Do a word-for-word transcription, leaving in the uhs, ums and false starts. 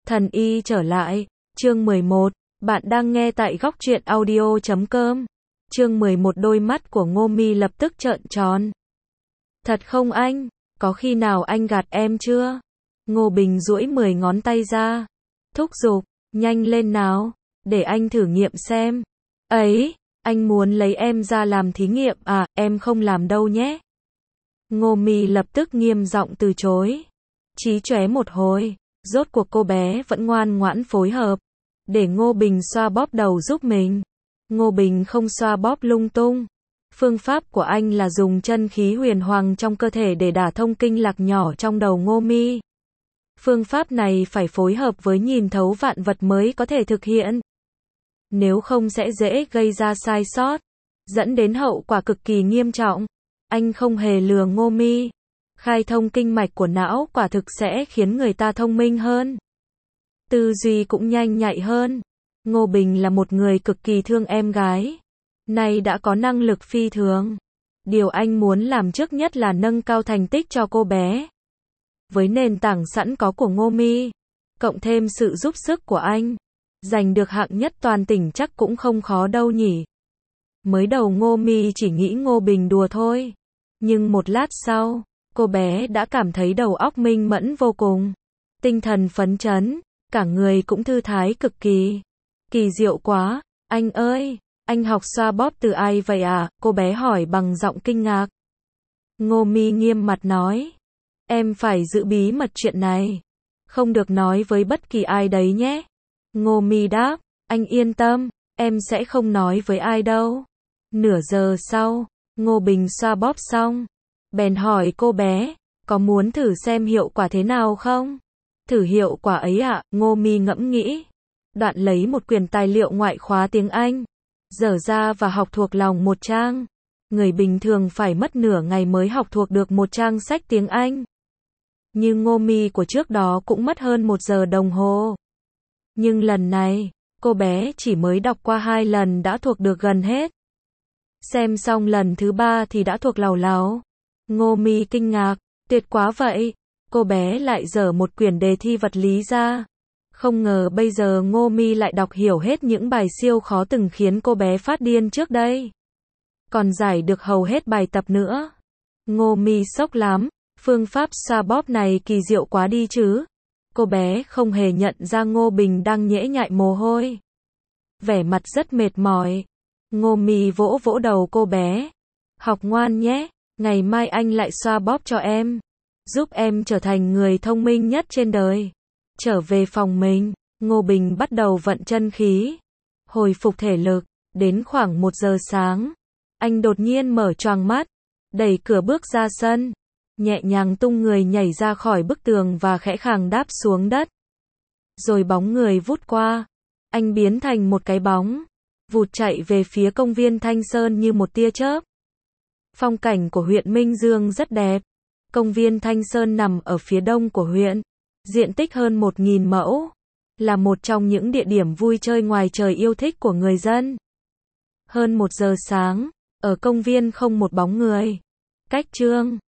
Thần y trở lại, chương mười một, bạn đang nghe tại góc truyện audio chấm com. Chương mười một đôi mắt của Ngô Mi lập tức trợn tròn. Thật không anh, có khi nào anh gạt em chưa? Ngô Bình duỗi mười ngón tay ra, thúc giục, nhanh lên nào, để anh thử nghiệm xem. Ấy, anh muốn lấy em ra làm thí nghiệm à, em không làm đâu nhé. Ngô Mi lập tức nghiêm giọng từ chối. Chí chóe một hồi, rốt cuộc cô bé vẫn ngoan ngoãn phối hợp, để Ngô Bình xoa bóp đầu giúp mình. Ngô Bình không xoa bóp lung tung. Phương pháp của anh là dùng chân khí huyền hoàng trong cơ thể để đả thông kinh lạc nhỏ trong đầu Ngô Mi. Phương pháp này phải phối hợp với nhìn thấu vạn vật mới có thể thực hiện. Nếu không sẽ dễ gây ra sai sót, dẫn đến hậu quả cực kỳ nghiêm trọng. Anh không hề lừa Ngô Mi. Khai thông kinh mạch của não quả thực sẽ khiến người ta thông minh hơn. Tư duy cũng nhanh nhạy hơn. Ngô Bình là một người cực kỳ thương em gái. Nay đã có năng lực phi thường. Điều anh muốn làm trước nhất là nâng cao thành tích cho cô bé. Với nền tảng sẵn có của Ngô Mi, cộng thêm sự giúp sức của anh, giành được hạng nhất toàn tỉnh chắc cũng không khó đâu nhỉ. Mới đầu Ngô Mi chỉ nghĩ Ngô Bình đùa thôi. Nhưng một lát sau, cô bé đã cảm thấy đầu óc minh mẫn vô cùng. Tinh thần phấn chấn, cả người cũng thư thái cực kỳ. Kỳ diệu quá, anh ơi, anh học xoa bóp từ ai vậy à? Cô bé hỏi bằng giọng kinh ngạc. Ngô Mi nghiêm mặt nói. Em phải giữ bí mật chuyện này. Không được nói với bất kỳ ai đấy nhé. Ngô Mi đáp, anh yên tâm, em sẽ không nói với ai đâu. Nửa giờ sau, Ngô Bình xoa bóp xong, bèn hỏi cô bé, có muốn thử xem hiệu quả thế nào không? Thử hiệu quả ấy ạ, à? Ngô Mi ngẫm nghĩ. Đoạn lấy một quyển tài liệu ngoại khóa tiếng Anh, dở ra và học thuộc lòng một trang. Người bình thường phải mất nửa ngày mới học thuộc được một trang sách tiếng Anh. Nhưng Ngô Mi của trước đó cũng mất hơn một giờ đồng hồ. Nhưng lần này, cô bé chỉ mới đọc qua hai lần đã thuộc được gần hết. Xem xong lần thứ ba thì đã thuộc làu láo. Ngô Mi kinh ngạc, tuyệt quá vậy. Cô bé lại dở một quyển đề thi vật lý ra. Không ngờ bây giờ Ngô Mi lại đọc hiểu hết những bài siêu khó từng khiến cô bé phát điên trước đây. Còn giải được hầu hết bài tập nữa. Ngô Mi sốc lắm, phương pháp xoa bóp này kỳ diệu quá đi chứ. Cô bé không hề nhận ra Ngô Bình đang nhễ nhại mồ hôi. Vẻ mặt rất mệt mỏi. Ngô Mi vỗ vỗ đầu cô bé. Học ngoan nhé, ngày mai anh lại xoa bóp cho em. Giúp em trở thành người thông minh nhất trên đời. Trở về phòng mình, Ngô Bình bắt đầu vận chân khí, hồi phục thể lực. Đến khoảng một giờ sáng, anh đột nhiên mở choàng mắt, đẩy cửa bước ra sân, nhẹ nhàng tung người nhảy ra khỏi bức tường và khẽ khàng đáp xuống đất. Rồi bóng người vút qua, anh biến thành một cái bóng, vụt chạy về phía công viên Thanh Sơn như một tia chớp. Phong cảnh của huyện Minh Dương rất đẹp. Công viên Thanh Sơn nằm ở phía đông của huyện, diện tích hơn một nghìn mẫu, là một trong những địa điểm vui chơi ngoài trời yêu thích của người dân. Hơn một giờ sáng, ở công viên không một bóng người. Cách chương